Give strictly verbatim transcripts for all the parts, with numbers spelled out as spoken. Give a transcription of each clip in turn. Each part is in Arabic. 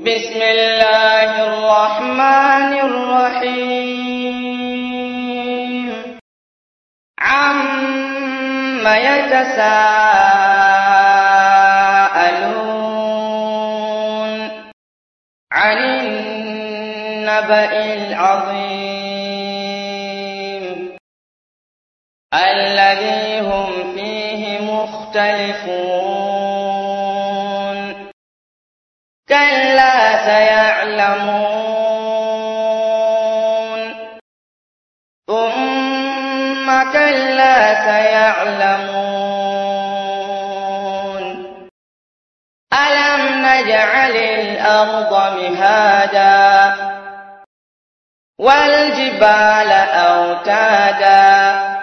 بسم الله الرحمن الرحيم عم يتساءلون عن النبأ العظيم الذي هم فيه مختلفون كلا سيعلمون ثم كلا سيعلمون ألم نجعل الأرض مهادا والجبال أوتادا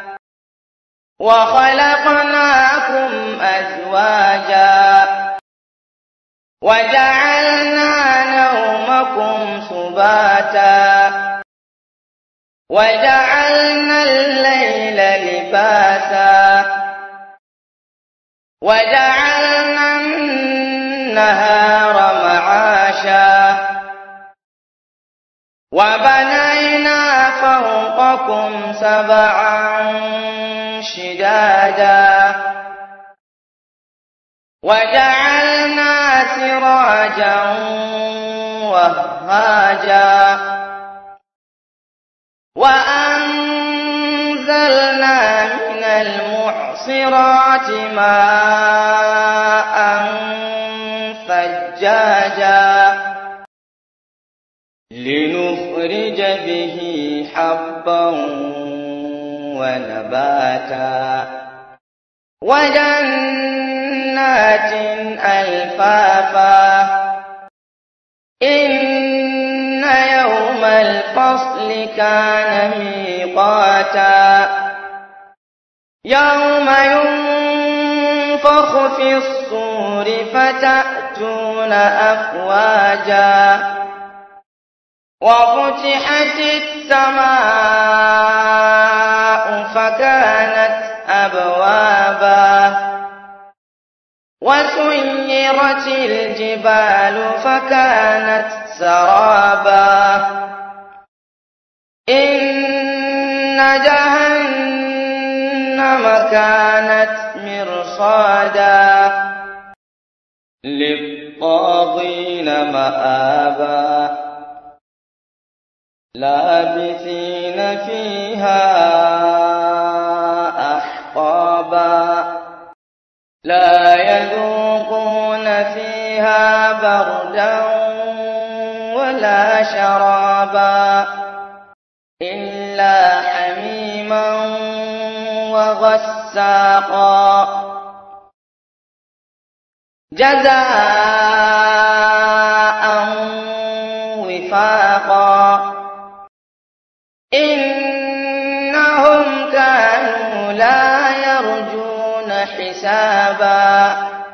وخلقناكم أزواجا وجعلنا نومكم سباتا وجعلنا الليل لباسا وجعلنا النهار معاشا وبنينا فوقكم سبعا شدادا وجعلنا سراجا وهاجا وأنزلنا من المعصرات ماء ثجاجا لنخرج به حبا ونباتا وجنات ألفافا إن يوم الفصل كان ميقاتا يوم ينفخ في الصور فتأتون أفواجا وفتحت السماء فكانت أبوابا وسيرت الجبال فكانت سرابا إن جهنم كانت مرصادا للطاغين مآبا لابثين فيها أحقابا لا يذوقون فيها بردا ولا شرابا إلا حميما وغساقا جزاء وفاقا إنهم كانوا لا يرجون حسابا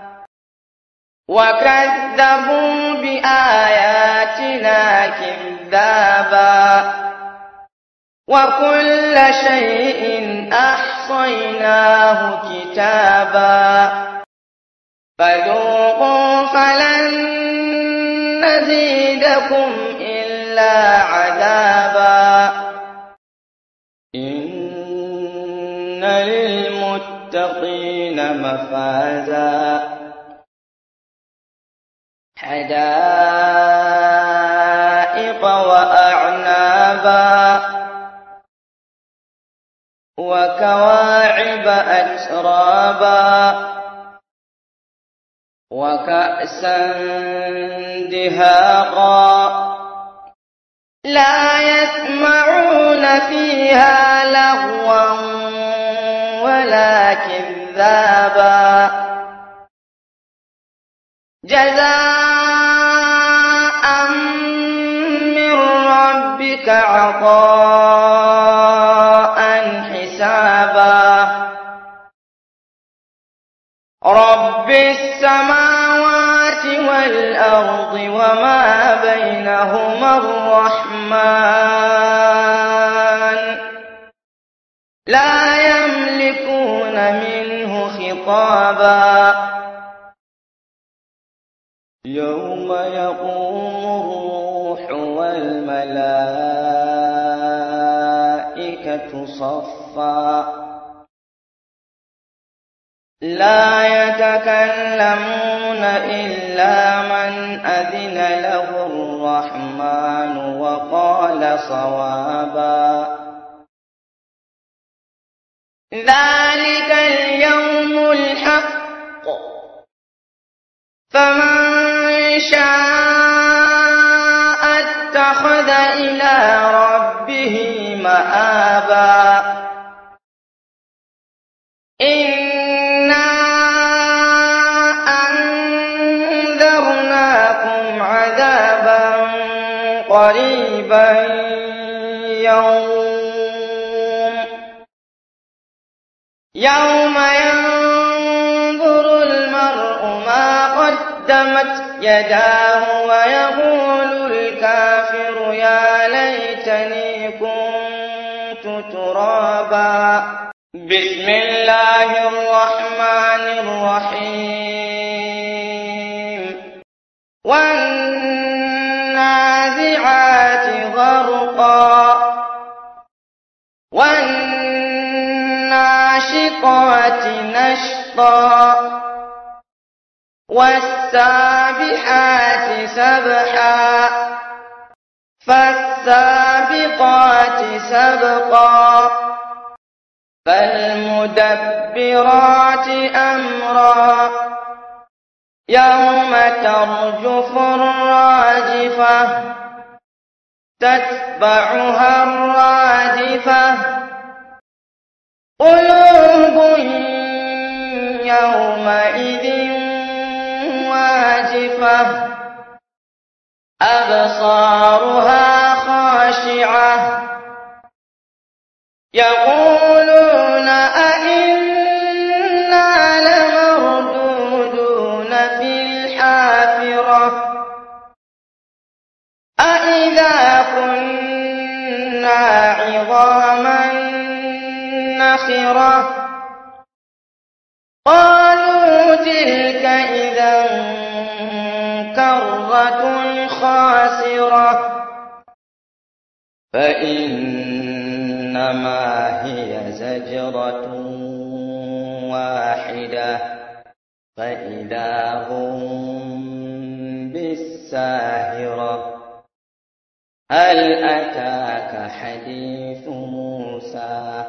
وكذبوا بآياتنا كذابا وكل شيء أحصيناه كتابا فذوقوا فلن نزيدكم إلا عذابا إن للمتقين مفازا حدائق وأعنابا وكواعب أترابا وكأسا دهاقا لا يسمعون فيها لغوا ولا كذابا جزاء من ربك عطاء حسابا رب السماوات والأرض وما بينهما الرحمن لا يملكون منه خطابا يوم يقوم والملائكة صفا لا يتكلمون إلا من أذن له الرحمن وقال صوابا ذلك اليوم الحق فمن شاء اتخذ إلى ربه مآبا إنا أنذرناكم عذابا قريبا يوم يوم ينظر المرء ما قدمت يداه ويقول الكافر يا ليتني كنت ترابا بسم الله الرحمن الرحيم والنازعات غرقا والناشطات نشطا والسابحات سبحا فالسابقات سبقا فالمدبرات أمرا يوم ترجف الراجفة تتبعها الرادفة قلوب يومئذ واجفة أبصارها خاشعة يقولون أئنا لمردودون في الحافرة أئذا كنا عظاما نخرة قالوا تلك إذا كرة خاسرة فإنما هي زجرة واحدة فإذا هم بالساهرة هل أتاك حديث موسى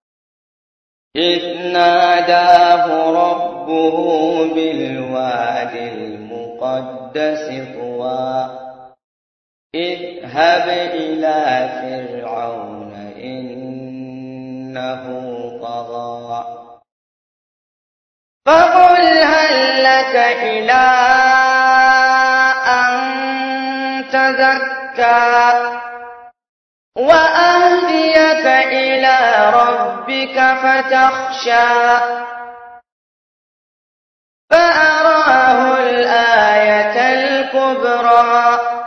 إذ ناداه ربه بالواد المقدس طوى اذهب إلى فرعون إنه طغى فقل هل لك إلى أن تزكى وأهديك إلى ربك فتخشى فأراه الآية الكبرى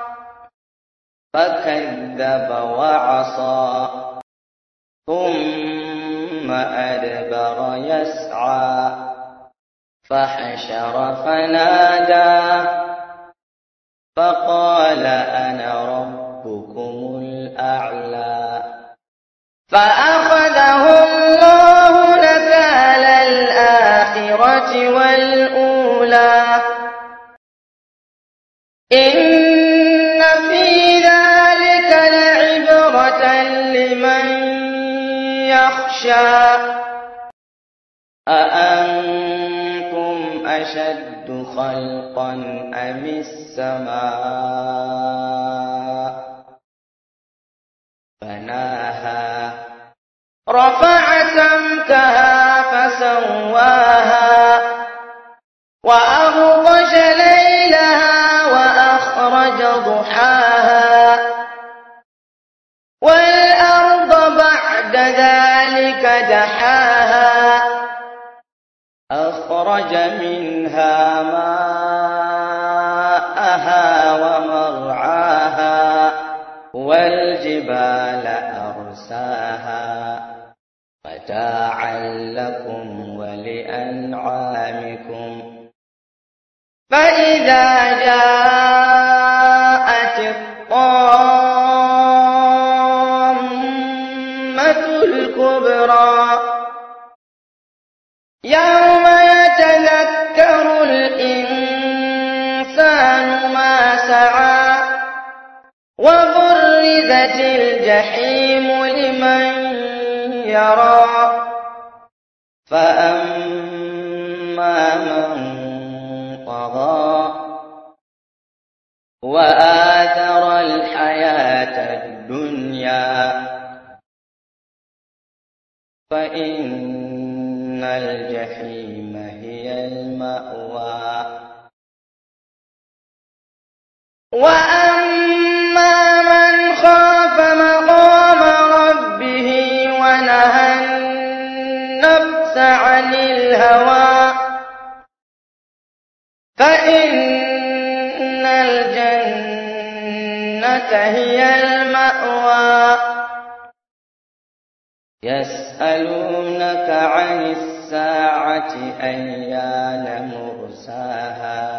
فكذب وعصى ثم أدبر يسعى فحشر فنادى فقال أنا ربكم الأعلى فأخذه الله نكال الآخرة والأولى إن في ذلك لعبرة لمن يخشى أأنتم أشد خلقا أم السماء بناها رفع سمكها فسواها وأغطش ليلها وأخرج ضحاها والأرض بعد ذلك دحاها أخرج منها ماءها ومرعاها والجبال أرساها متاعا لكم ولأنعامكم فإذا جاءت الطامة وبرزت الجحيم لمن يرى فأما من طغى وآثر الحياة الدنيا فإن الجحيم هي المأوى وأما من خاف مقام ربه ونهى النفس عن الهوى فإن الجنة هي المأوى يسألونك عن الساعة أيان مرساها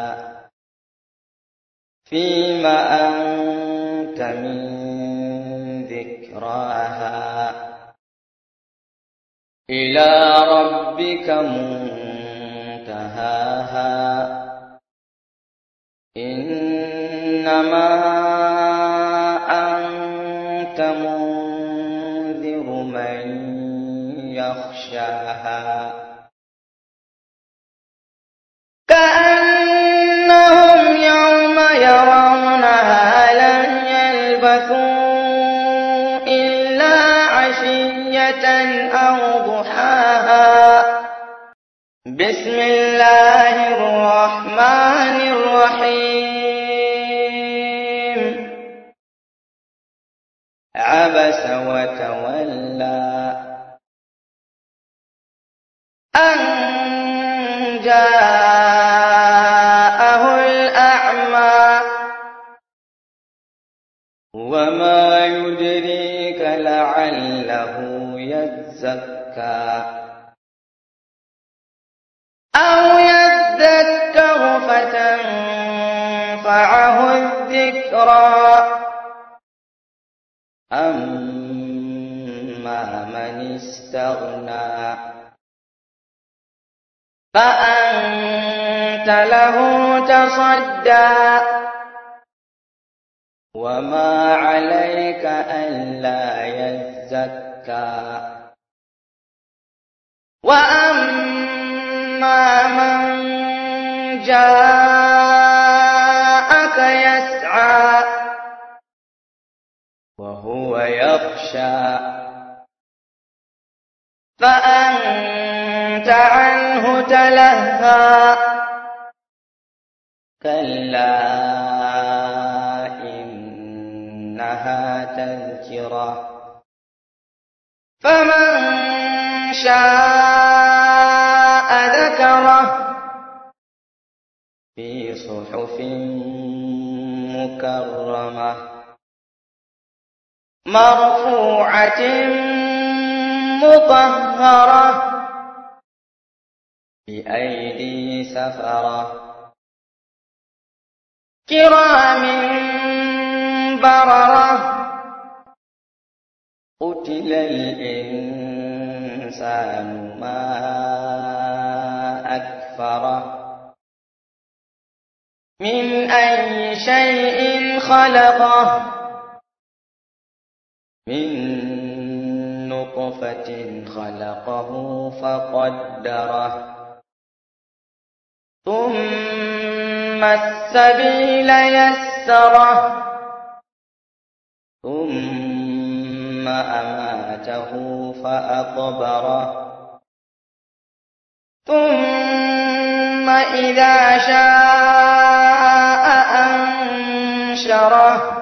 فيم أنت من ذكراها إلى ربك منتهاها إنما أنت منذر من يخشاها كأنهم يوم يرونها لم يلبثوا إلا عشية أو ضحاها بسم الله الرحمن الرحيم عبس وتولى أن جاءه الأعمى وما يدريك لعله يزكى أو يذكر فتنفعه الذكرى أما من استغنى فأنت له تصدى وما عليك ألا يزكى وأما من جاءك يسعى وهو يخشى فأنت عنه تلهى كلا إنها تذكرة فمن شاء ذكره في صحف مكرمة مرفوعة مطهرة بأيدي سفرة كرام بررة قتل الإنسان ما أكفره من أي شيء خلقه من نطفة خلقه فقدره ثم السبيل يسره ثم أماته فأقبره ثم إذا شاء أنشره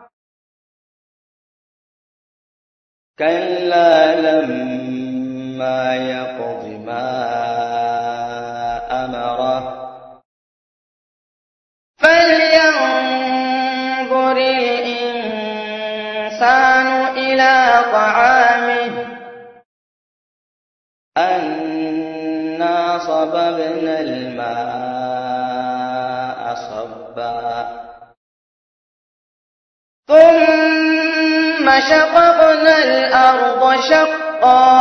كلا لما يقض ما أمره فلينظر الإنسان إلى طعامه أنا صببنا الماء صبا ثم شققنا الأرض شقا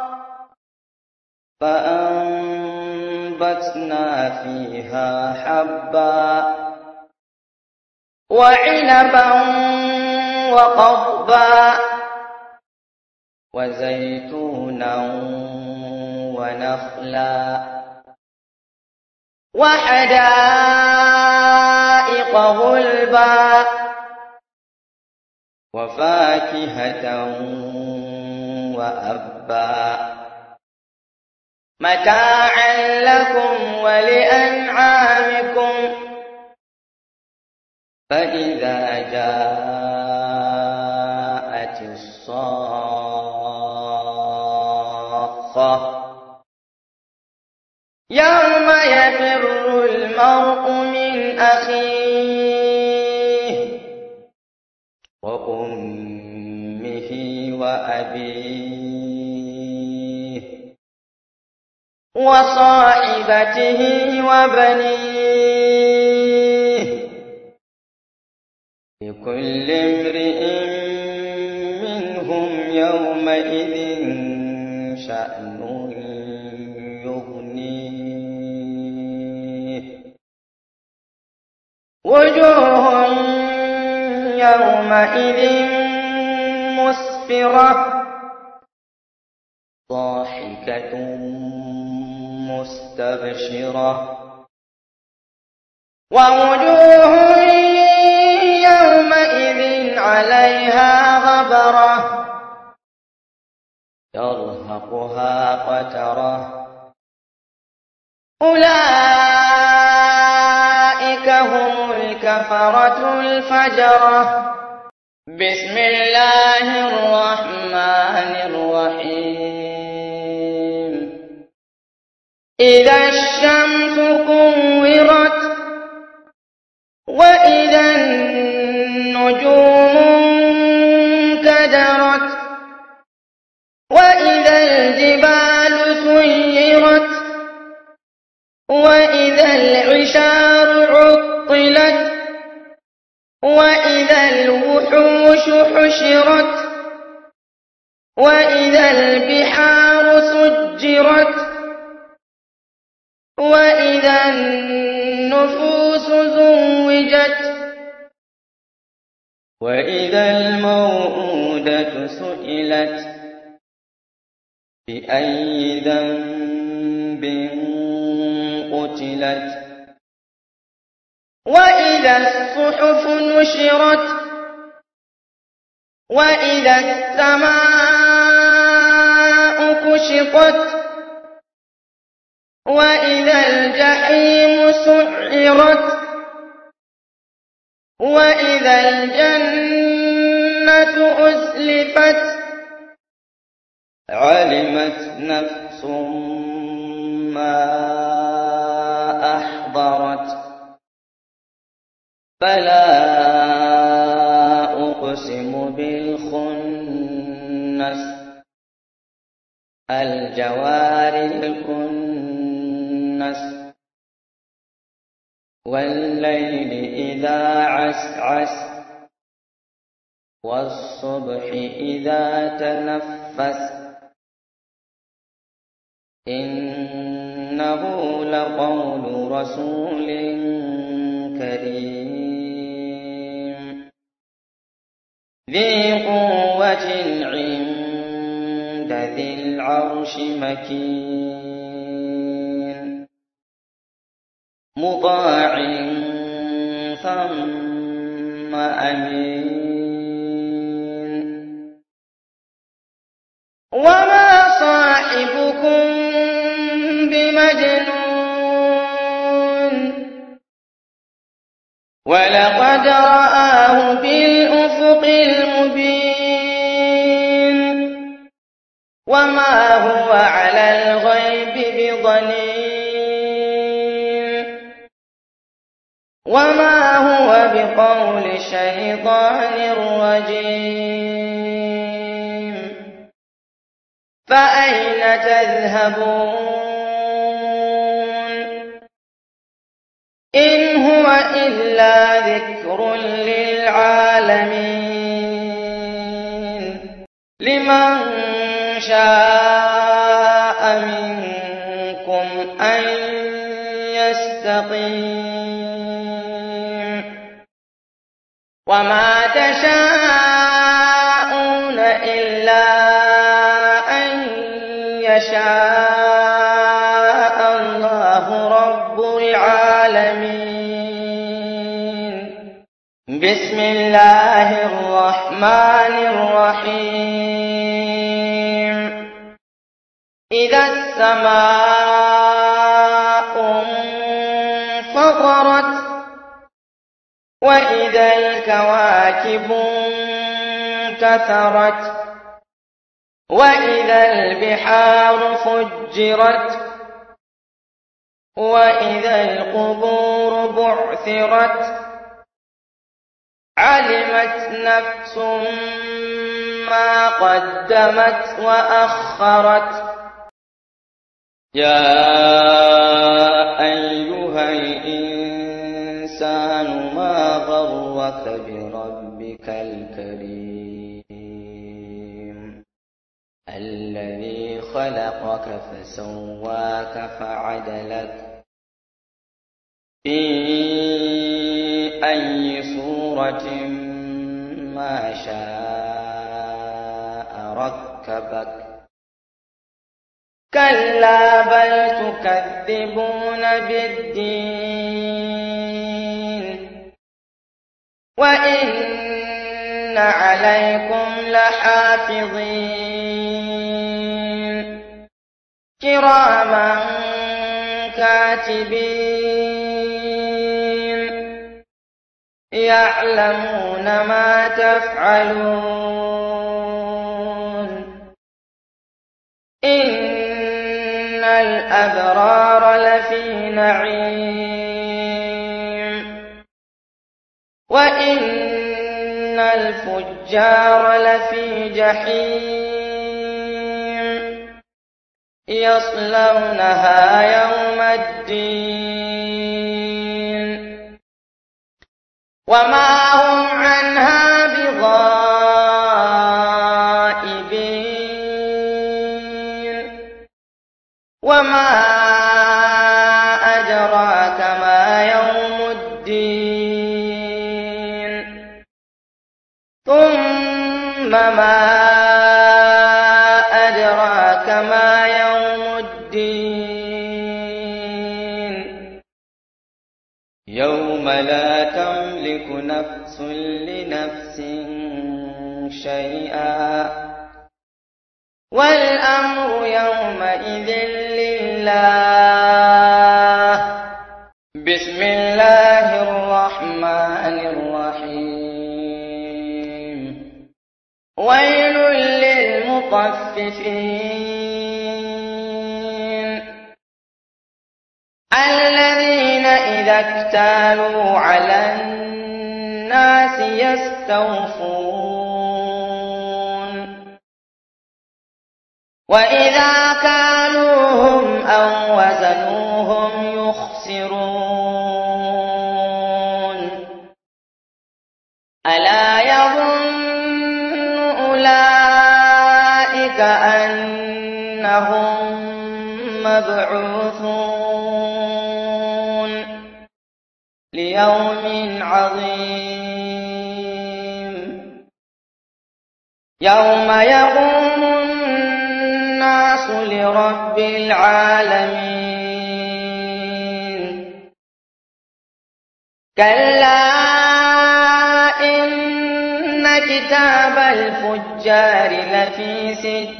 فأنبتنا فيها حبا وعنبا وقضبا وزيتونا ونخلا وحدائق غلبا وفاكهة وأبا متاعا لكم ولأنعامكم فإذا جاءت الصاخة يوم يفر المرء من أخيه وأمه وأبيه وصاحبته وبنيه لكل امرئ منهم يومئذ شأن يغنيه وجوه يومئذ مسفرة ضاحكة مستبشرة ووجوه يومئذ عليها غبرة يرهقها قترة أولئك هم الكفرة الفجرة بسم الله الرحمن الرحيم إذا الشمس كورت وإذا النجوم انكدرت وإذا الجبال سيرت وإذا العشار عطلت وإذا الوحوش حشرت وإذا البحار سجرت وإذا النفوس زوجت وإذا الموءودة سئلت بأي ذنب قتلت وإذا الصحف نشرت وإذا السماء كشطت وإذا الجحيم سعرت وإذا الجنة أزلفت علمت نفس ما أحضرت فلا أقسم بالخنس الجوار الكنس والليل إذا عسعس والصبح إذا تنفس إنه لقول رسول كريم ذي قوة عند ذي العرش مكين مطاع ثم أمين وما صاحبكم بمجنون ولقد رآه بالأفق المبين وما هو على الغيب بضنين وما هو بقول شيطان رجيم فأين تذهبون إن هو إلا ذكر للعالمين لمن شاء منكم أن يستقيم وما تشاءون الله الرحمن الرحيم إذا السماء انفطرت وإذا الكواكب انتثرت وإذا البحار فجرت وإذا القبور بعثرت علمت نفس ما قدمت وأخرت يا أيها الإنسان ما غرك بربك الكريم الذي خلقك فسواك فعدلك في أي صورة ما شاء ركبك كلا بل تكذبون بالدين وإن عليكم لحافظين كراما كاتبين يعلمون ما تفعلون إن الأبرار لفي نعيم وإن الفجار لفي جحيم يصلونها يوم الدين وما هم عنها بغائبين وما أدراك ما يوم الدين ثم ما أدراك ما يوم الدين يوم لا تملك نفس لنفس شيئا والأمر يومئذ لله بسم الله الرحمن الرحيم ويل للمطففين الذين إذا اكتالوا على الناس يستوفون وإذا كالوهم أو وزنوهم يخسرون ألا يظن أولئك أنهم مبعوثون ليوم عظيم يوم يقوم الناس لرب العالمين كلا إن كتاب الفجار لفي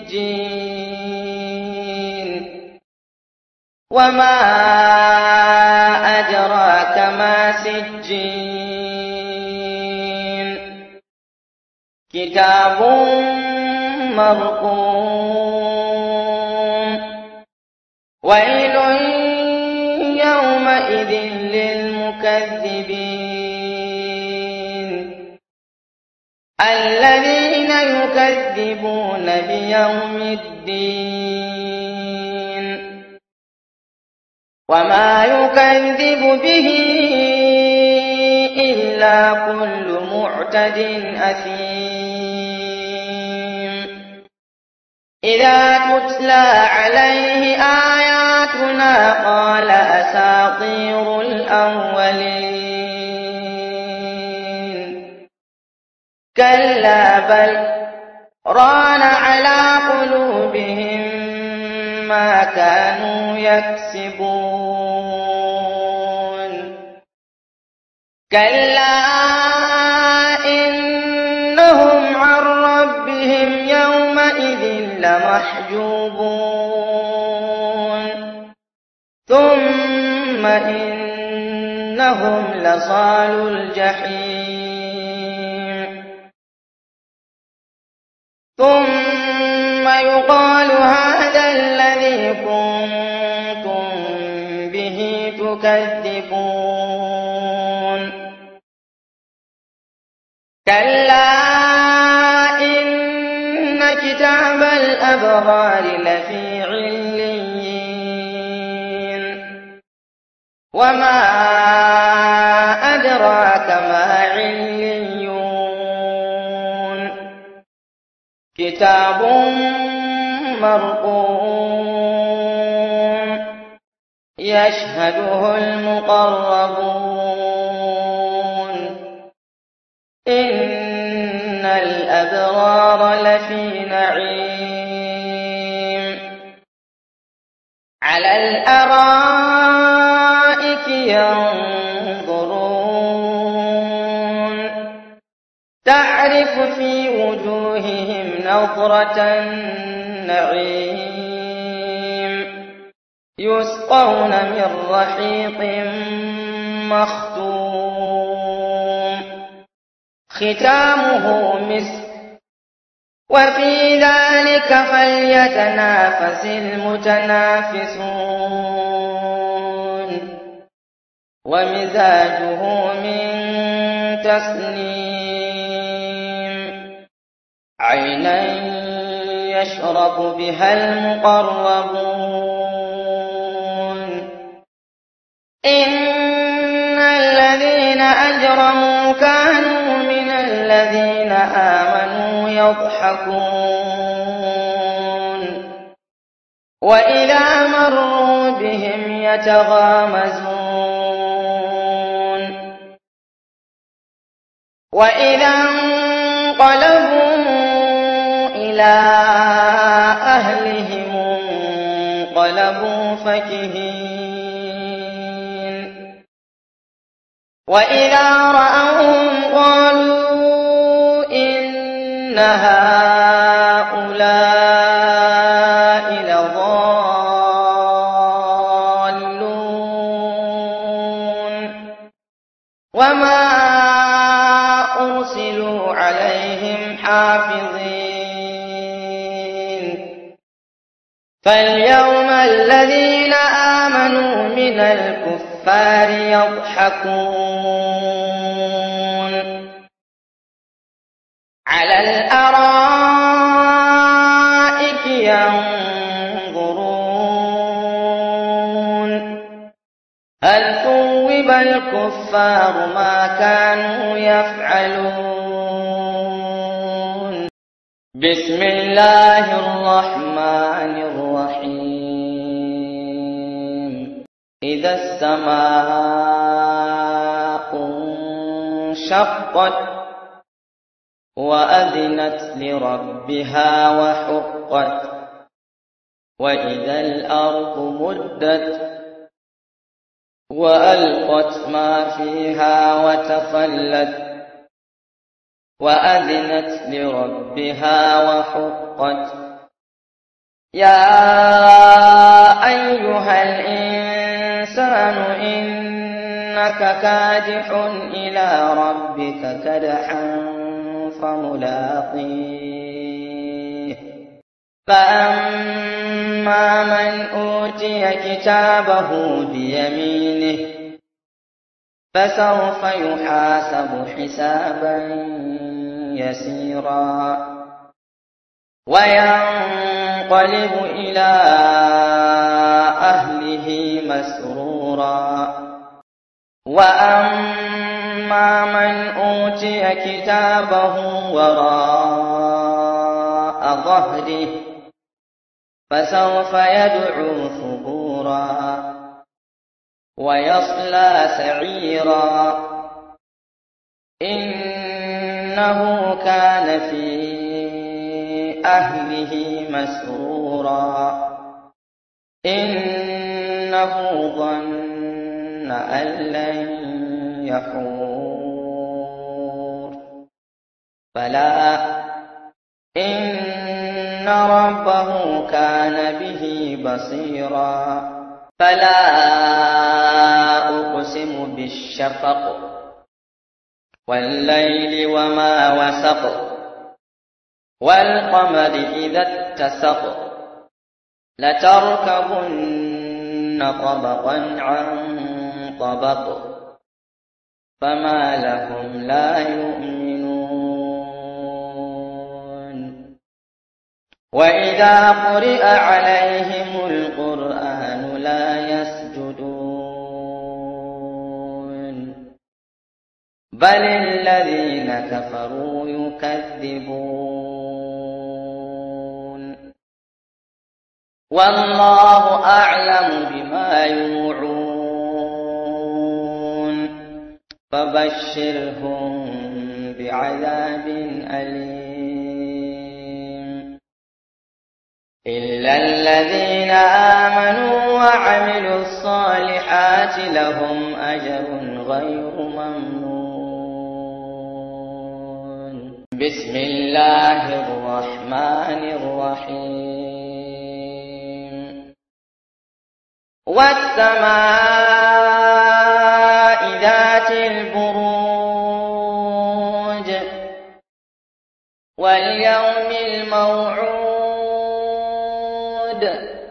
سجين وما أدراك ما سجين كتاب مرقوم ويل يومئذ للمكذبين الذين يكذبون بيوم الدين وما يكذب به إلا كل معتد أثيم إذا تتلى عليه آياتنا قال أساطير الأولين كلا بل ران على قلوبهم ما كانوا يكسبون كلا وجوههم يومئذ لمحجوبون ثم إنهم لصالو الجحيم ثم يقال هذا الذي كنتم به تكذبون كلا إن كتاب الأبرار لفي عليين وما أدراك ما عليون كتاب مرقوم يشهده المقربون إن الأبرار لفي نعيم على الأرائك ينظرون تعرف في وجوههم نضرة النعيم يسقون من رحيق مختوم ختامه مسك وفي ذلك فليتنافس المتنافسون ومزاجه من تسنيم عينا يشرب بها المقربون إن الذين أجرموا كانوا من الذين آمنوا يضحكون وإذا مروا بهم يتغامزون وإذا انقلبوا إلى أهلهم انقلبوا فكهين وإذا رأوهم قالوا إن هؤلاء لضالون وما أرسلوا عليهم حافظين فاليوم الذين آمنوا من الكفار يضحكون على الأرائك ينظرون هل ثوب الكفار ما كانوا يفعلون بسم الله الرحمن الرحيم إذا السماء انشقت وأذنت لربها وحقت وإذا الأرض مدت وألقت ما فيها وتخلت وأذنت لربها وحقت يا أيها الإنسان إنك كادح إلى ربك كدحا فملاقيه فأما من أوتي كتابه بيمينه فسوف يحاسب حسابا يسيرا وينقلب إلى أهله مسرورا وأما من أوتي كتابه وراء ظهره فسوف يدعو ثبورا ويصلى سعيرا إنه كان في أهله مسرورا إنه ظن أن لن يحور فلا إن ربه كان به بصيرا فلا أقسم بالشفق والليل وما وسق والقمر إذا اتسق لتركبن طبقا عن طبق فما لهم لا يؤمنون وإذا قرئ عليهم القرآن لا يسجدون بل الذين كفروا يكذبون والله أعلم بما يوعون فبشرهم بعذاب أليم إلا الذين آمنوا وعملوا الصالحات لهم أجر غير ممنون بسم الله الرحمن الرحيم والسماء ذات البروج واليوم الموعود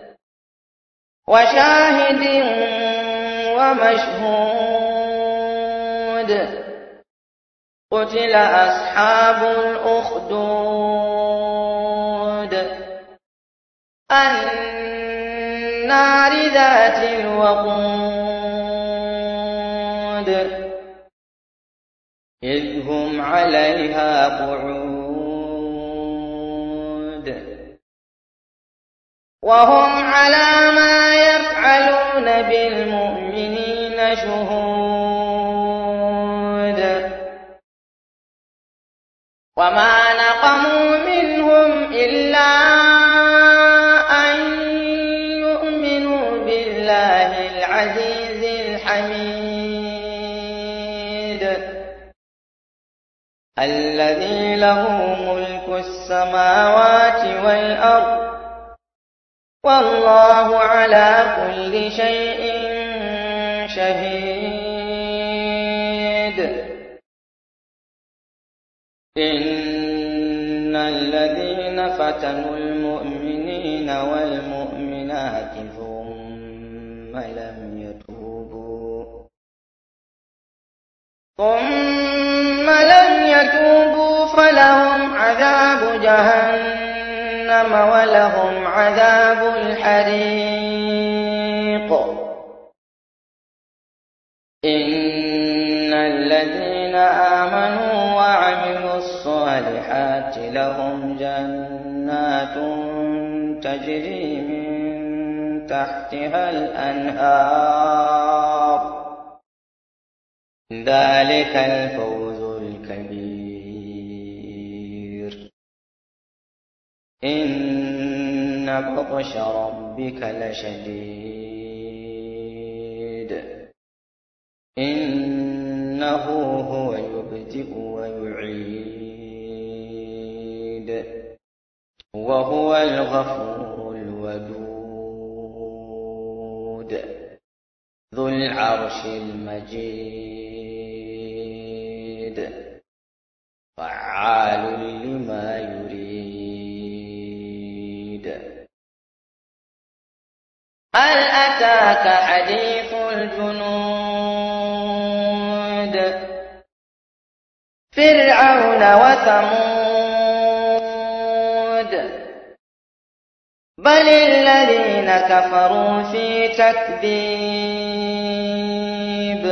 وشاهد ومشهود قتل أصحاب الأخدود النار ذات الوقود إذ هم عليها قعود وهم على ما يفعلون بالمؤمنين شهود وما نقموا منهم إلا أن يؤمنوا بالله العزيز الحميد الذي له ملك السماوات والأرض والله على كل شيء شهيد إن الذين فتنوا المؤمنين والمؤمنات ثم لم يتوبوا ثم لم يتوبوا فلهم عذاب جهنم ولهم عذاب الحريق إن الذين آمنوا وعملوا الصالحات لهم جنات تجري من تحتها الأنهار ذلك الفوز الكبير إن بطش ربك لشديد إنه هو يبدئ ويعيد وهو الغفور الودود ذو العرش المجيد فعال لما يريد هل أتاك حديث الجنود فرعون وثمود بل الذين كفروا في تكذيب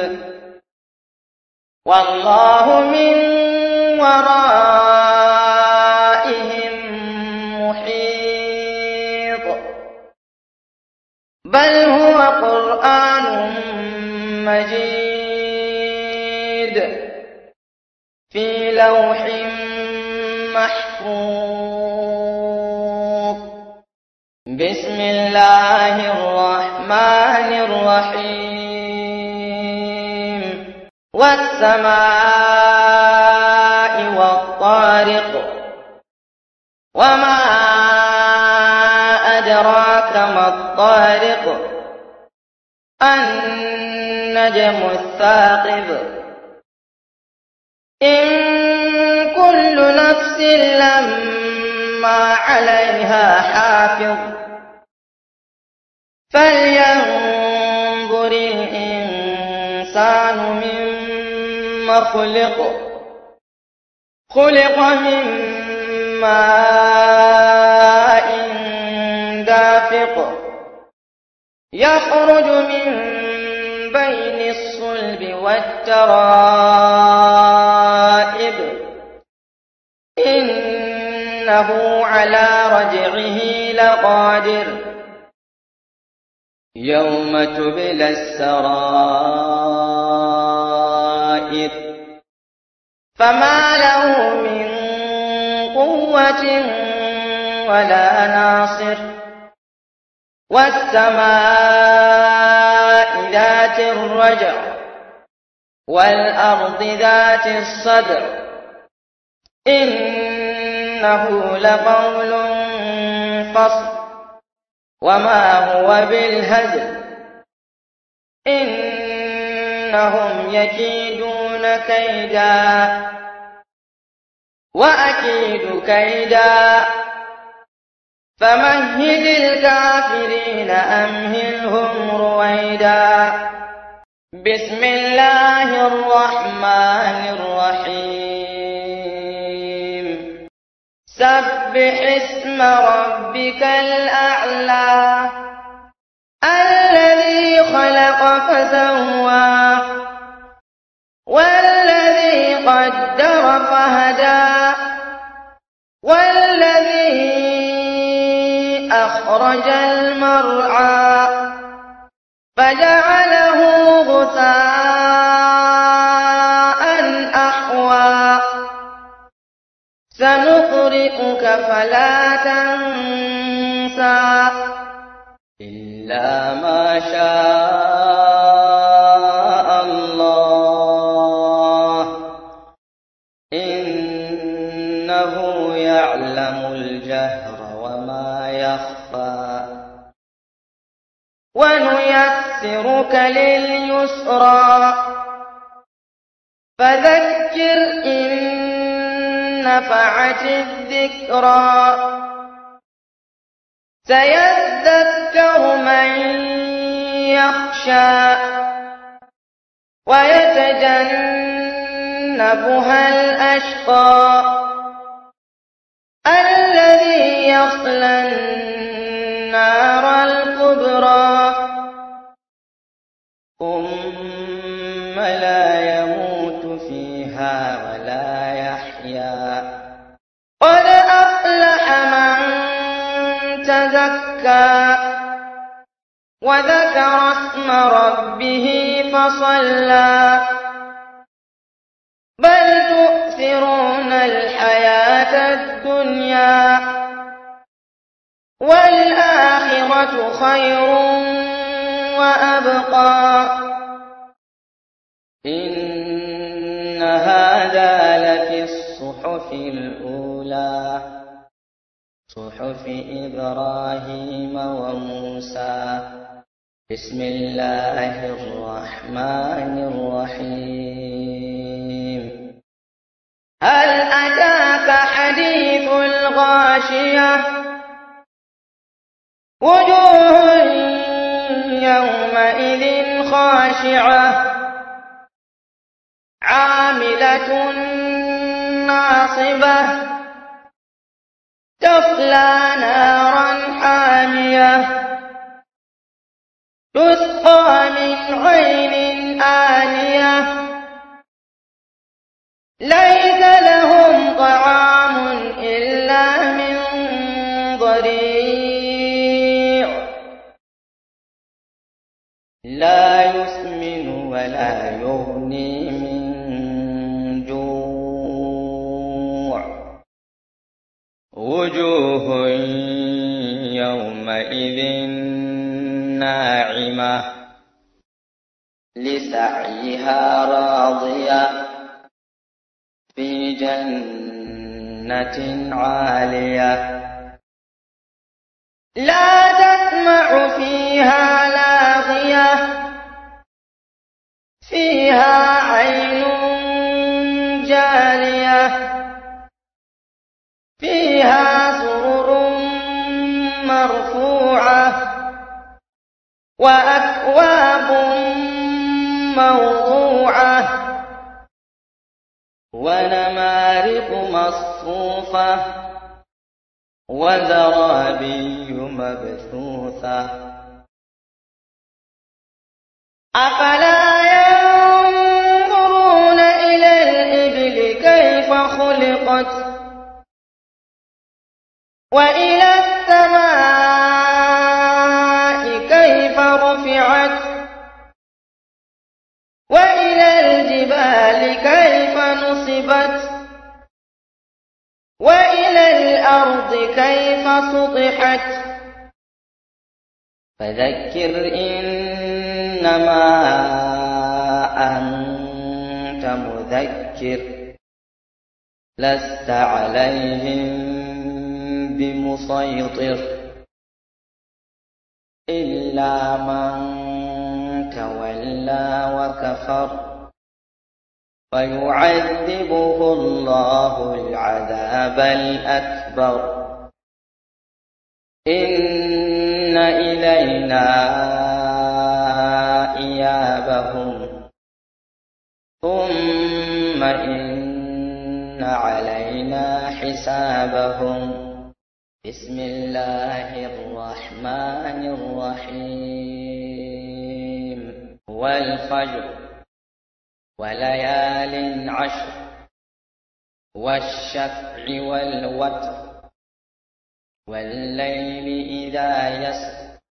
والله من ورائهم محيط بل هو قرآن مجيد في لوح محفوظ بسم الله الرحمن الرحيم والسماء والطارق وما أدراك ما الطارق النجم الثاقب إن كل نفس لما عليها حافظ فلينظر الإنسان مما خلق خلق من ماء دافق يخرج من بين الصلب والترائب إنه على رجعه لقادر يوم تبلى السرائر فما له من قوة ولا ناصر والسماء ذات الرجع والأرض ذات الصدع إنه لقول فصل وما هو بالهزل إنهم يكيدون كيدا وأكيد كيدا فمهل الكافرين أمهلهم رويدا بسم الله الرحمن الرحيم سبح اسم ربك الأعلى الذي خلق فسوى والذي قدر فهدى والذي أخرج المرعى فجعله غثاء أحوى سنقرئك فلا تنسى إلا ما شاء الله إنه يعلم الجهر وما يخفى ونيسرك لليسرى فذكر إن نفعت الذكرى سيذكر من يخشى ويتجنبها الأشقى الذي يصلى النار الكبرى ثم لا يموت فيها ولا يحيا قد أفلح من تزكى وذكر اسم ربه فصلى بل تؤثرون الحياة الدنيا والآخرة خير وأبقى إن هذا لفي الصحف الأولى صحف إبراهيم وموسى بسم الله الرحمن الرحيم هل أتاك حديث الغاشية وجوه يومئذ خاشعة عاملة ناصبة تصلى نارا حامية تسقى من عين آنية ليس لهم طعام إلا من ضريع لا يسمن ولا يغني من جوع وجوه يومئذ ناعمة لسعيها راضية في جنة جنة عالية لا تسمع فيها لاغية فيها عين جارية فيها سرر مرفوعة وأكواب موضوعة ونمارق مصفوفة وزرابي مبثوثة أفلا ينظرون إلى الإبل كيف خلقت وإلى السماء كيف رفعت وإلى الجبال كيف نصبت وإلى الأرض كيف سطحت فذكر إنما أنت مذكر لست عليهم بمسيطر إلا من تولى وكفر فيعذبه الله العذاب الأكبر إن إلينا إيابهم ثم إن علينا حسابهم بسم الله الرحمن الرحيم والفجر وليال عشر والشفع والوتر والليل إذا يسر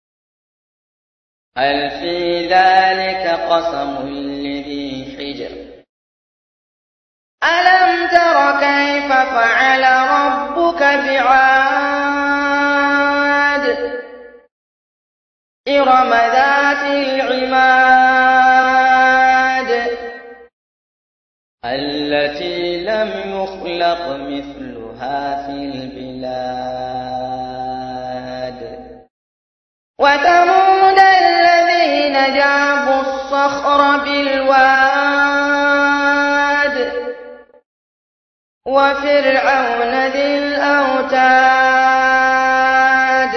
هل في ذلك قسم لذي حجر ألم تر كيف فعل ربك بعاد إرم ذات العماد التي لم يخلق مثلها في البلاد وثمود الذين جابوا الصخر بالواد وفرعون ذي الأوتاد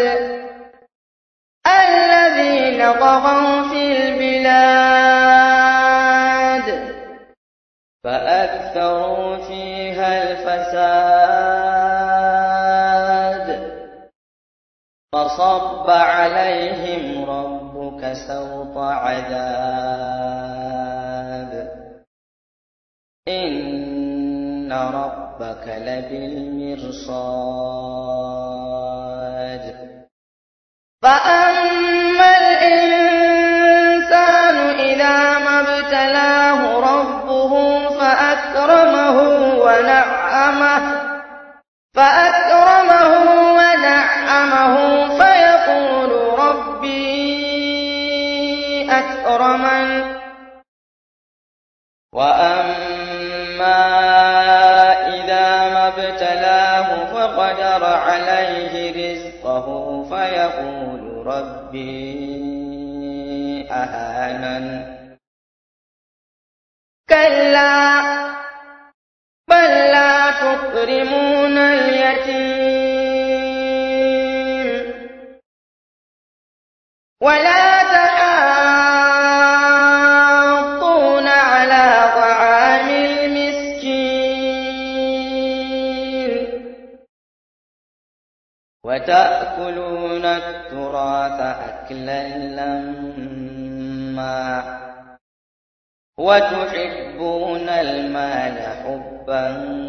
الذين طغوا في البلاد فأكثروا فيها الفساد فصب عليهم ربك سوط عذاب إن ربك لبالمرصاد فأما الإنسان إذا ما ابتلاه ربه فأكرمه ونعمه فأكرمه ونعمه فيقول ربي أكرمن وأما إذا ما ابتلاه فقدر عليه رزقه فيقول ربي أهانن كلا بل لا تكرمون اليتيم ولا تحاضون على طعام المسكين وتأكلون التراث أكلا لما وتحبون المال حبا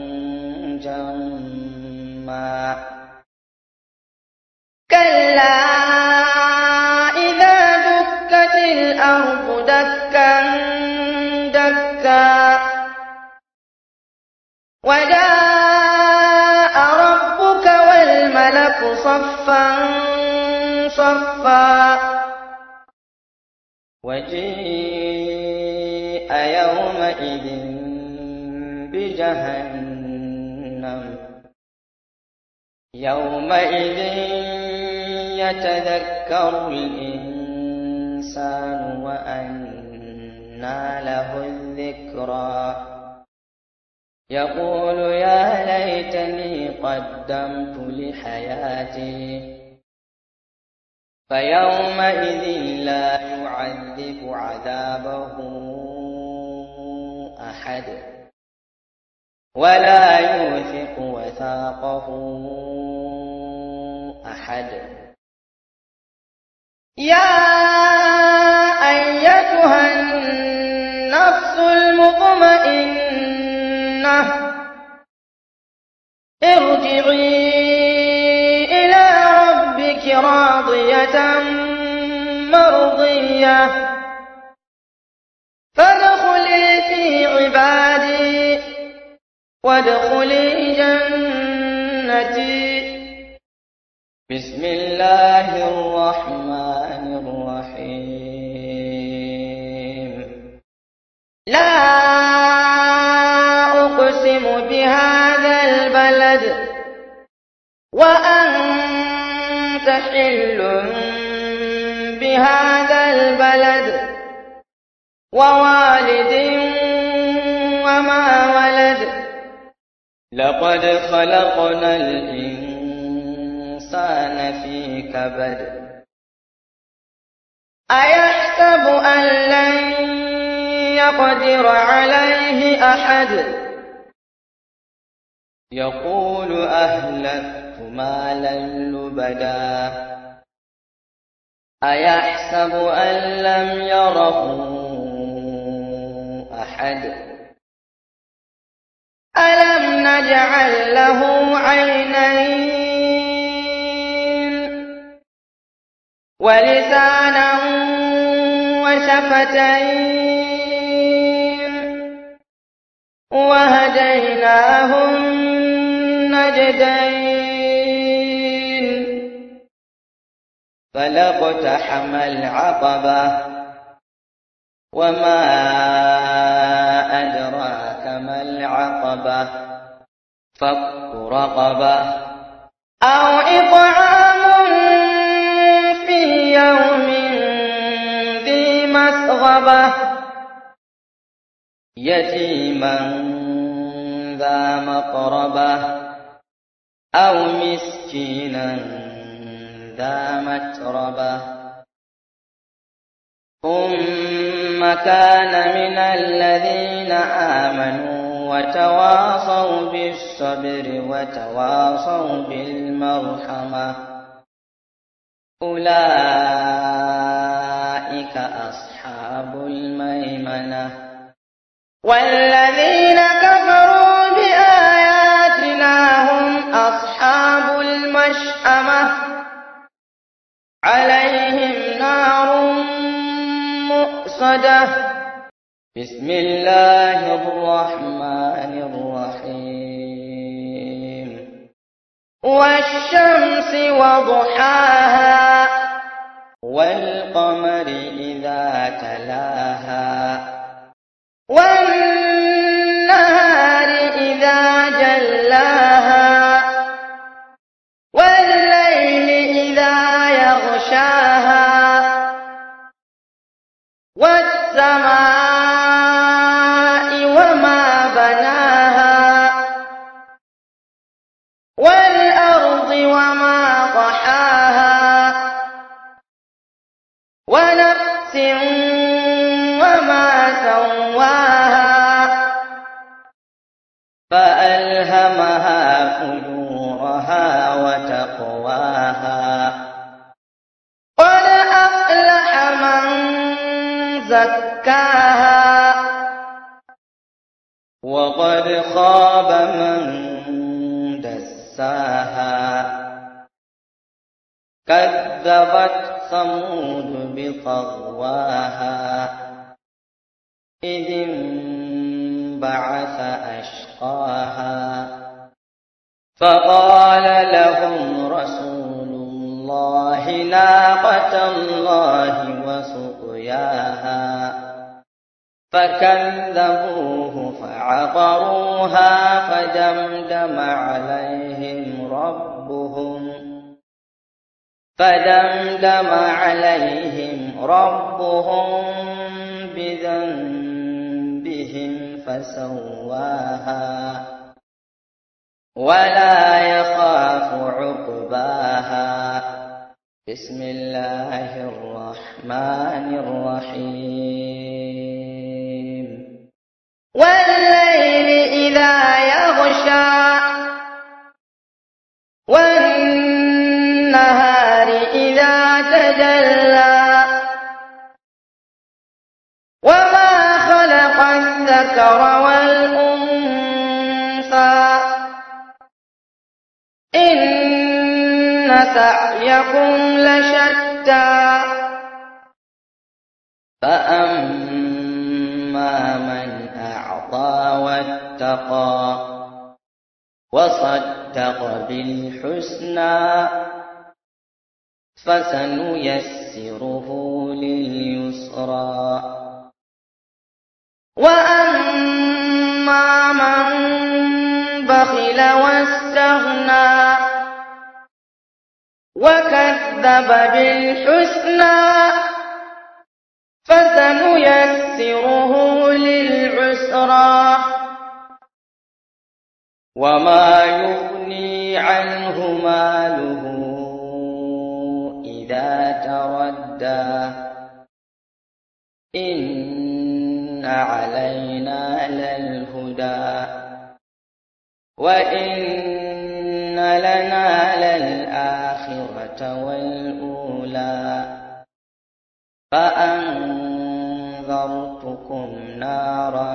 جما كلا إذا دكت الأرض دكا دكا وجاء ربك والملك صفا صفا وجيء يومئذ بجهنم يومئذ يتذكر الإنسان وأنى له الذكرى يقول يا ليتني قدمت لحياتي فيومئذ لا يعذب عذابه أحد ولا يوثق وثاقه أحد. يا أيتها النفس المطمئنة ارجعي إلى ربك راضية مرضية فادخلي في عبادي وادخلي جنتي. بسم الله الرحمن الرحيم. لا أقسم بهذا البلد وأنت حل بهذا البلد ووالد وما ولد لقد خلقنا الإنسان في كبد أيحسب أن لن يقدر عليه أحد يقول أهلكت مالا لبدا أيحسب أن لم يره أحد ألم نجعل له عينين ولسانا وشفتين وهديناه النجدين فلاقتحم العقبة وما أدراك ما العقبة فك رقبة أو إطعام في يوم ذي مسغبة يتيما ذا مقربة أو مسكينا ذا متربة ثم كان من الذين آمنوا وتواصوا بالصبر وتواصوا بالمرحمة أولئك أصحاب الميمنة. والذين كفروا بآياتنا هم أصحاب المشأمة عليهم نار مؤصدة. بسم الله الرحمن الرحيم. والشمس وضحاها والقمر إذا تلاها والنهار إذا جلاها والليل إذا يغشاها والسماء وما بناها والأرض وما طحاها ونفس وما سواها فألهمها فجورها وتقواها قد أفلح من زكاها وقد خاب من دساها كذبت ثمود بطغواها إذ انبعث أشقاها فقال لهم رسول الله ناقة الله وسقياها فكذبوه فعقروها عقروها فدمدم عليهم ربهم فدمدم عليهم ربهم بذنبهم فسواها ولا يخاف عقباها. بسم الله الرحمن الرحيم. والليل إذا يغشى والنهار إذا تجلى وما خلق الذكر والأنثى إن سعيكم لشتى فأما من أعطى واتقى وصدق بالحسنى فسنيسره لليسرى وأما من بخل واستغنى وكذب بالحسنى فسنيسره للعسرى وما يغني عنه ماله إذا تردى إن علينا للهدى وإن لنا للآخرة والأولى فأنذرتكم نارا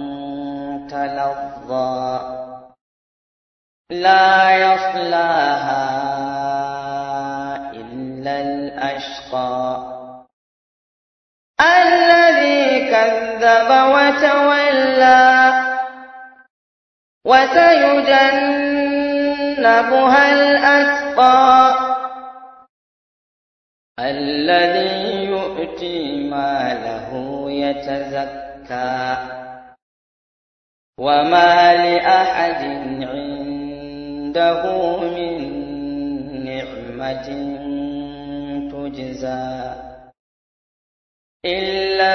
تلظى لا يصلاها إلا الأشقى الذي كذب وتولى وسيجنبها الأتقى الذي يؤتي ماله يتزكى وما لأحد عنده من نعمة تجزى إلا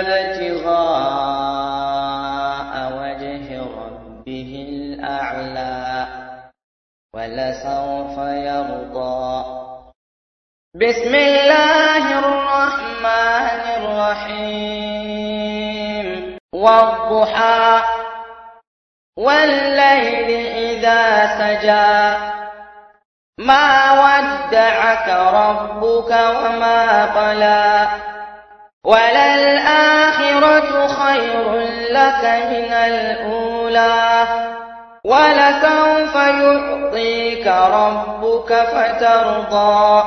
ابتغاء وجه ربه الأعلى ولسوف يرضى. بسم الله الرحمن الرحيم. والضحى والليل إذا سجى ما ودعك ربك وما قلى وللآخرة خير لك من الأولى ولسوف يعطيك ربك فترضى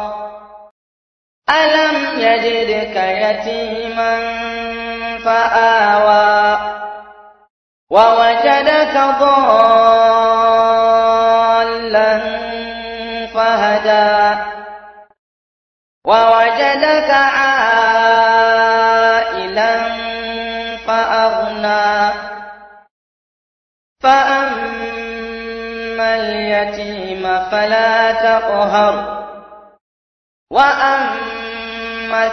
ألم يجدك يتيما فآوى ووجدك ضالا فهدى ووجدك عائلا فأغنى فأما اليتيم فلا تقهر وأما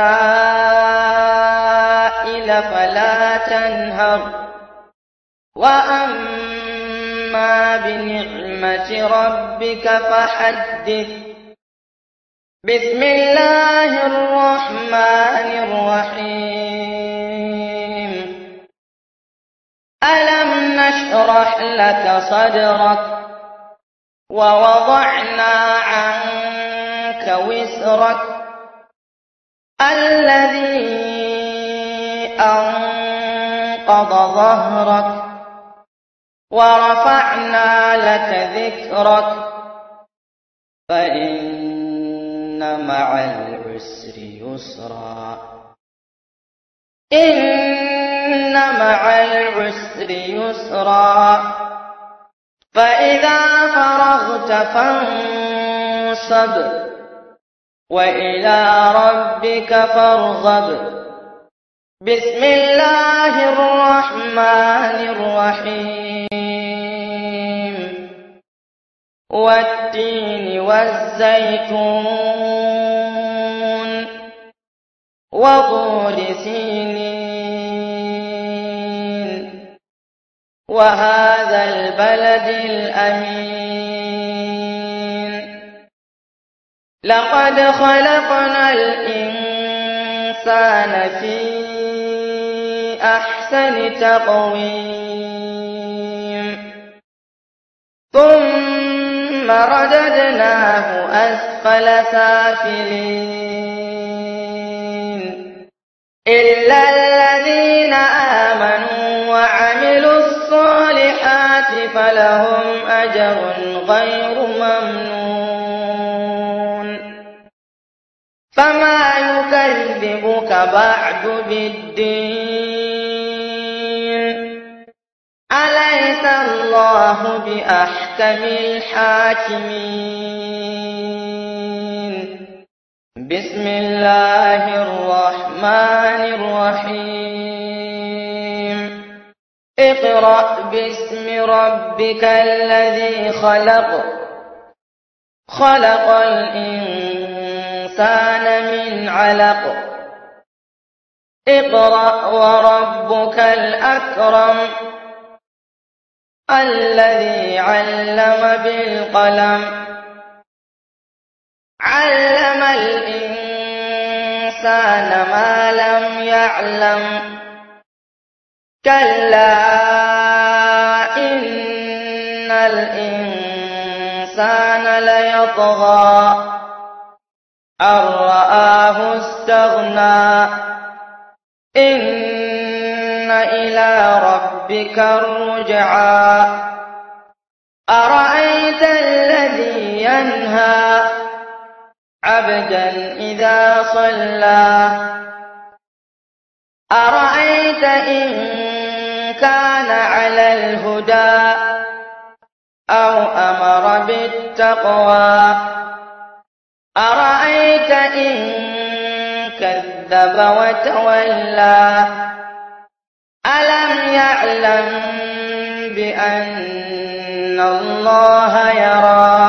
السائل فلا تنهر وأما بنعمة ربك فحدث. بسم الله الرحمن الرحيم. ألم نشرح لك صدرك ووضعنا عنك وزرك الذي أنقض ظهرك ورفعنا لك ذكرك فإن مع العسر يسرا إن مع العسر يسرا فإذا فرغت فانصب وإلى ربك فارغب بسم الله الرحمن الرحيم والتين والزيتون وطور سينين وهذا البلد الأمين لقد خلقنا الإنسان في أحسن تقويم ثم رددناه أسفل سافلين إلا الذين آمنوا وعملوا الصالحات فلهم أجر غير ممنون فما يكذبك بعد بالدين أليس الله بأحكم الحاكمين بسم الله الرحمن الرحيم اقرأ باسم ربك الذي خلق خلق الإنسان من علق اقرأ وربك الأكرم الذي علم بالقلم علم الإنسان ما لم يعلم كلا إن الإنسان ليطغى أن رآه استغنى إن إلى ربك الرجعى أرأيت الذي ينهى عبدا إذا صلى أرأيت إن كان على الهدى أو أمر بالتقوى أرأيت إن كذب وتولى ألم يعلم بأن الله يرى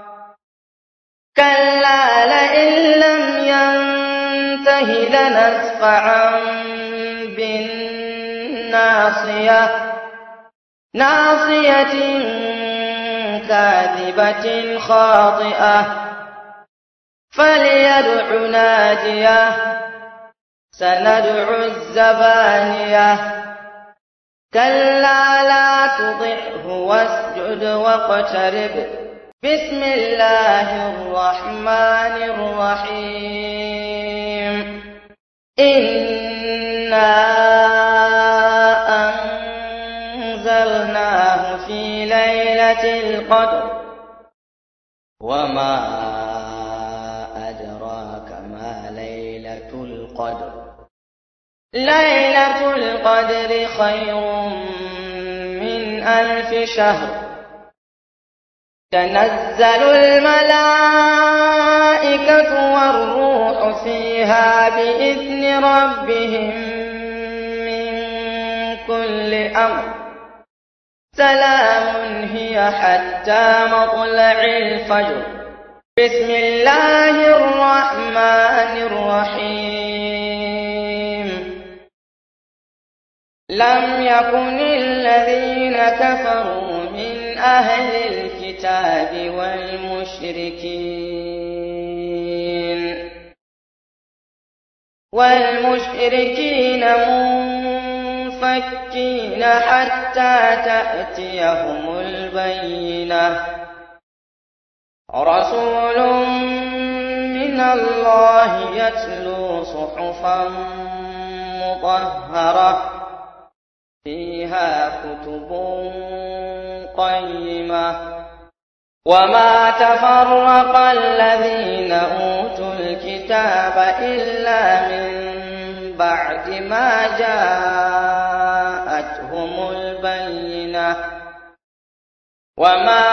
كلا لئن لم ينته لنسفعا بالناصية ناصية كاذبة خاطئة فليدع ناديه سندع الزبانية كلا لا تطعه واسجد واقترب بسم الله الرحمن الرحيم إنا أنزلناه في ليلة القدر وما أدراك ما ليلة القدر ليلة القدر خير من ألف شهر تنزل الملائكة والروح فيها بإذن ربهم من كل أمر سلام هي حتى مطلع الفجر بسم الله الرحمن الرحيم لم يكن الذين كفروا من أهل الكتاب والمشركين والمشركين منفكين حتى تأتيهم البينة رسول من الله يتلو صحفا مطهرة فيها كتب قيمة وما تفرق الذين أوتوا الكتاب إلا من بعد ما جاءتهم البينة وما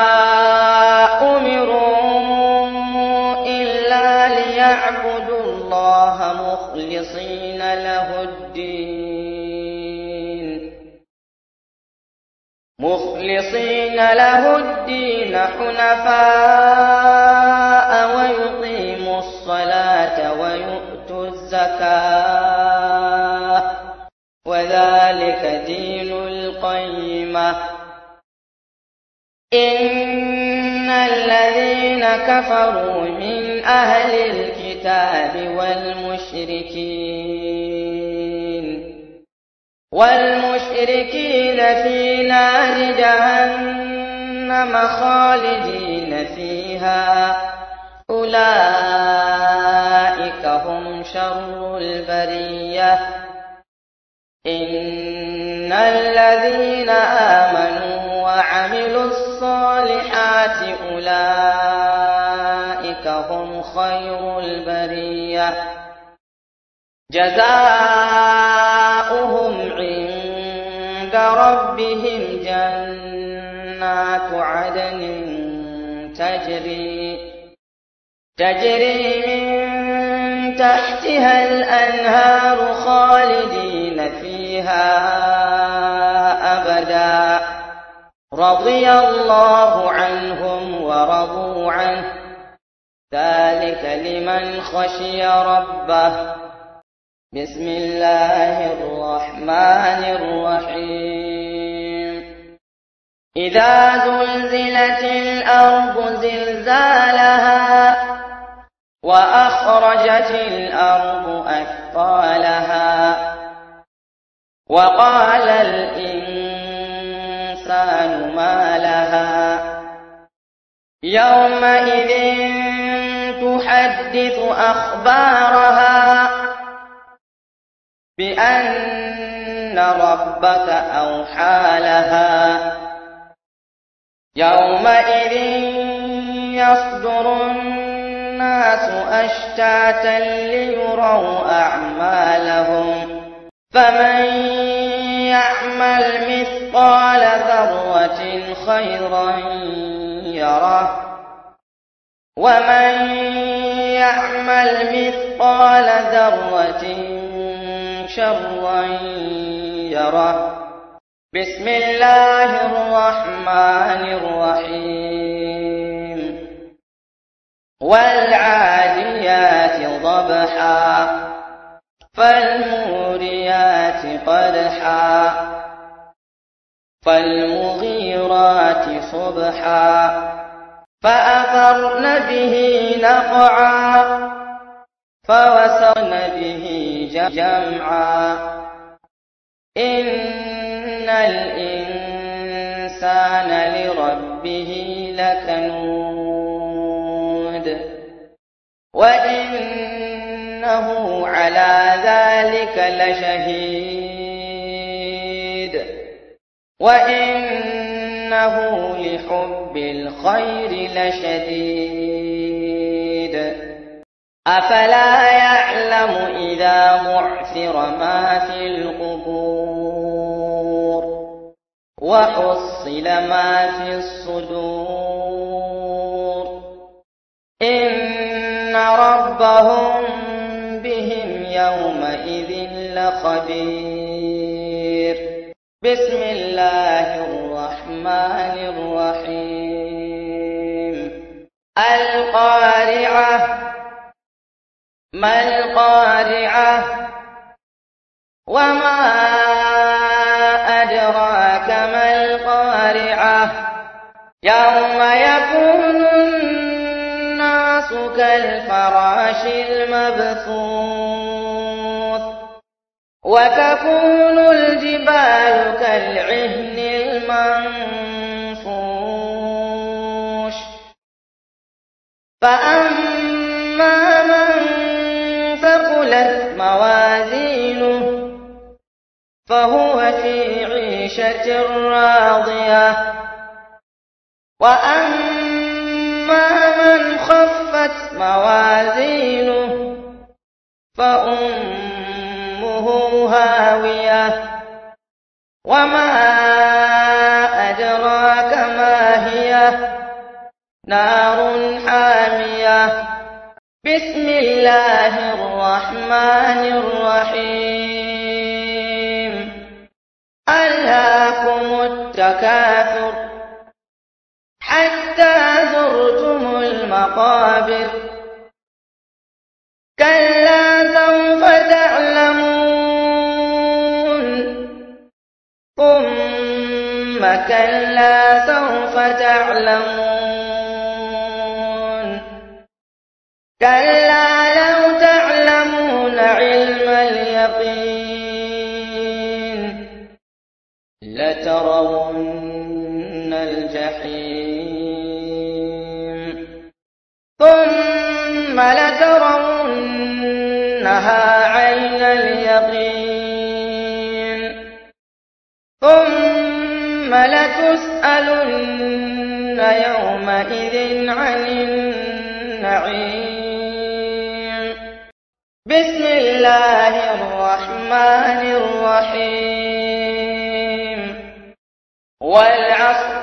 أمروا إلا ليعبدوا الله مخلصين له الدين له الدين حنفاء ويقيموا الصلاة ويؤتوا الزكاة وذلك دين القيمة. إن الذين كفروا من أهل الكتاب والمشركين والمشركين في نار جهنم خالدين فيها أولئك هم شر البرية. إن الذين آمنوا وعملوا الصالحات أولئك هم خير البرية. جزاؤهم عند ربهم جنات عدن تجري تجري من تحتها الأنهار خالدين فيها أبدا رضي الله عنهم ورضوا عنه ذلك لمن خشي ربه. بسم الله الرحمن الرحيم. إذا زلزلت الأرض زلزالها وأخرجت الأرض أثقالها وقال الإنسان ما لها يومئذ تحدث أخبارها بأن ربك أوحى لها يومئذ يصدر الناس أشتاتا ليروا أعمالهم فمن يعمل مثقال ذرة خيرا يره ومن يعمل مثقال ذرة شرا يره. بسم الله الرحمن الرحيم. والعاديات ضبحا فالموريات قدحا فالمغيرات صبحا فأثرن به نقعا فوسطن به جمعا. إن الإنسان لربه لكنود وإنه على ذلك لشهيد وإنه لحب الخير لشديد. أفلا يعلم إذا بعثر ما في القبور وحصل ما في الصدور إن ربهم بهم يومئذ لخبير. بسم الله الرحمن الرحيم. القارعة ما القارعة وما أدراك ما القارعة يوم يكون الناس كالفراش المبثوث وتكون الجبال كالعهن المنفوش فأما من ثقلت موازينه فهو في عيشة راضية وأما من خفت موازينه فأمه هاوية وما أدراك ما هي نار حامية. بسم الله الرحمن الرحيم. ألهاكم التكاثر حتى زرتم المقابر كلا سوف تعلمون ثم كلا سوف تعلمون كلا لو تعلمون علم اليقين لترون الجحيم ثم لترونها عين اليقين ثم لتسألن يومئذ عن النعيم بسم الله الرحمن الرحيم والعصر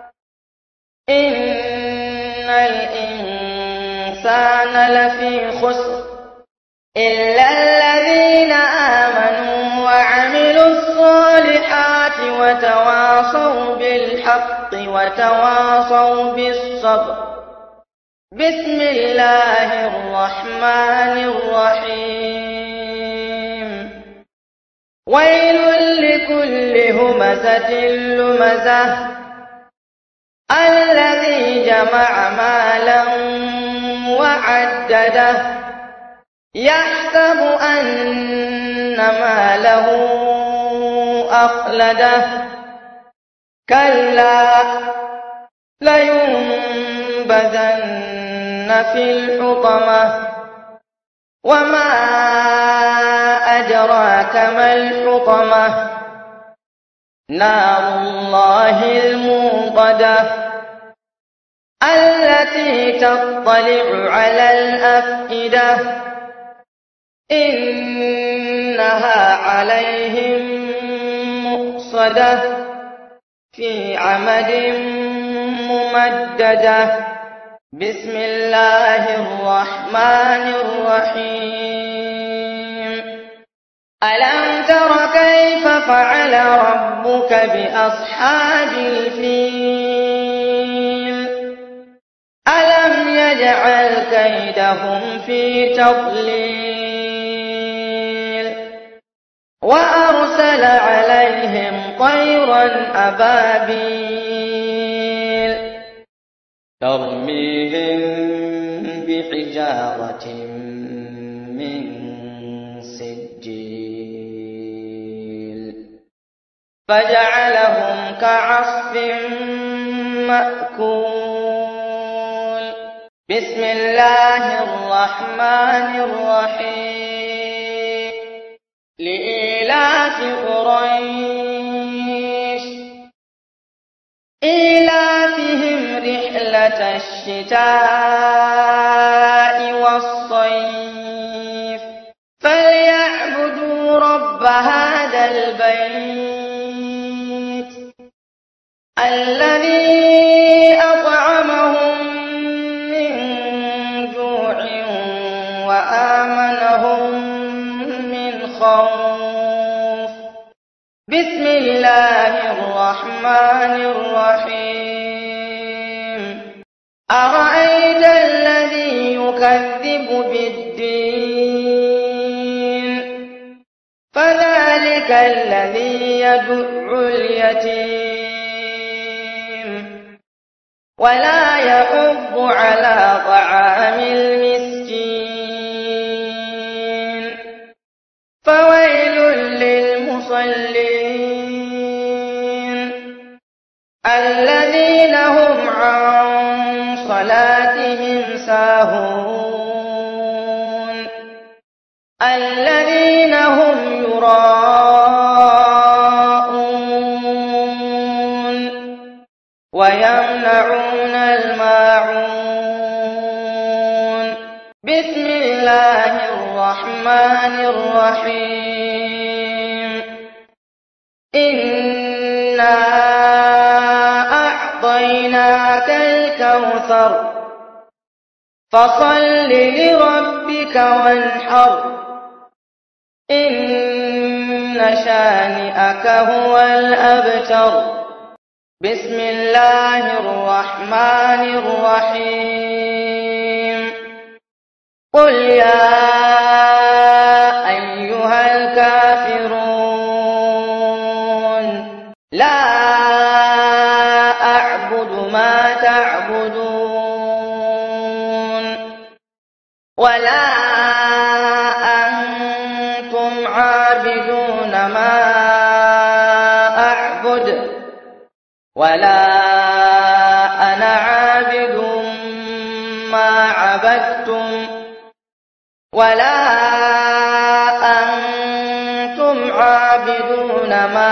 إن الإنسان لفي خسر إلا الذين آمنوا وعملوا الصالحات وتواصوا بالحق وتواصوا بالصبر بسم الله الرحمن الرحيم ويل لكل همزة لمزة الذي جمع مالا وعدده يحسب أن ماله أخلده كلا لينبذن في الحطمة وما أدراك ما الحطمة نار الله الموقدة التي تطلع على الأفئدة إنها عليهم مؤصدة في عمد ممددة بسم الله الرحمن الرحيم ألم تر كيف فعل ربك بأصحاب الفيل ألم يجعل كيدهم في تضليل وأرسل عليهم طيرا أبابيل ترميهم بحجارة من سجيل فجعلهم كعصف مأكول بسم الله الرحمن الرحيم لإيلاف قريش إيلافهم رحلة الشتاء والصيف فليعبدوا رب هذا البيت الذي أطعمهم من جوع وآمنهم من خوف بسم الله الرحمن الرحيم أرأيت الذي يكذب بالدين فذلك الذي يدع اليتيم ولا يحض على طعام المسكين فويل للمصلين الذين هم عن صلاتهم ساهون الذين هم يراءون ويمنعون الماعون بسم الله الرحمن الرحيم إنا أعطيناك الكوثر فصل لربك وانحر إن شانئك هو الأبتر بسم الله الرحمن الرحيم قل يا أيها الكافرون لا أعبد ما تعبدون ولا أنتم عابدون ما أعبد ولا أنا عابد ما عبدتم ولا أنتم عابدون ما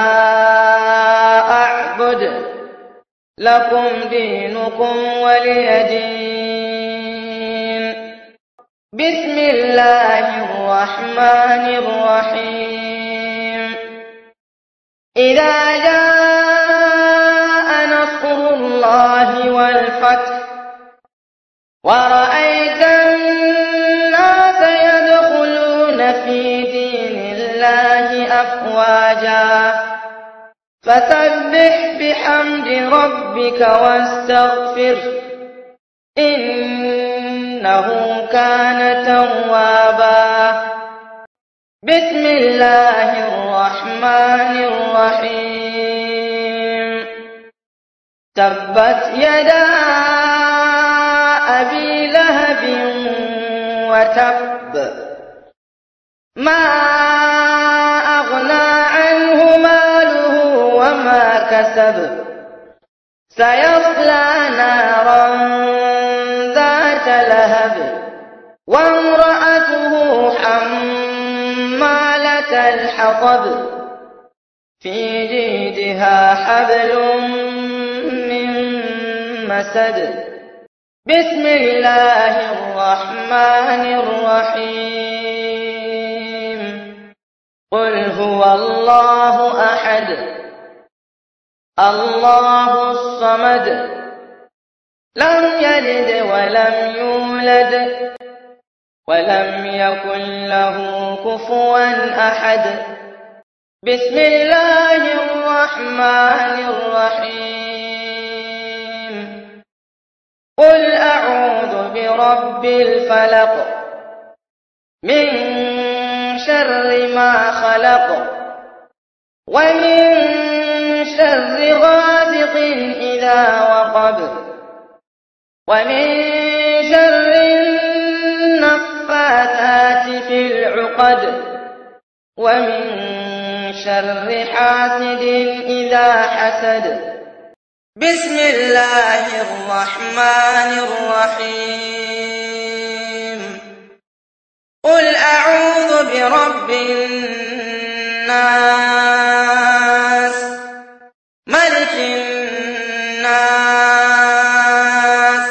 أعبد لكم دينكم ولي دين. بسم الله الرحمن الرحيم إذا جاء نصر الله والفتح ورأيت الناس يدخلون في دين الله أفواجا فسبح بحمد ربك واستغفره إنه كان توابا. بسم الله الرحمن الرحيم تبت يدا أبي لهب وتب ما أغنى عنه ماله وما كسب سيصلى نارا ذات لهب وامرأته حمالة الحطب في جيدها حبل من مسد. بسم الله الرحمن الرحيم قل هو الله أحد الله الصمد لم يلد ولم يولد ولم يكن له كفوا أحد. بسم الله الرحمن الرحيم قل أعوذ برب الفلق من شر ما خلق ومن شر غاسق إذا وقب ومن شر النفاثات في العقد ومن شر حاسد إذا حسد. بسم الله الرحمن الرحيم قل أعوذ برب الناس ملك الناس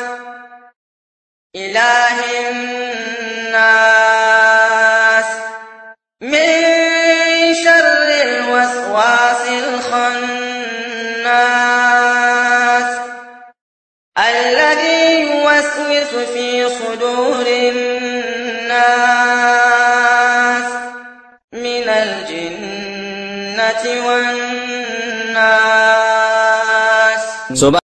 إله الناس من شر الوسواس الخناس الذي يوسوس في صدور الناس من الجنة والناس.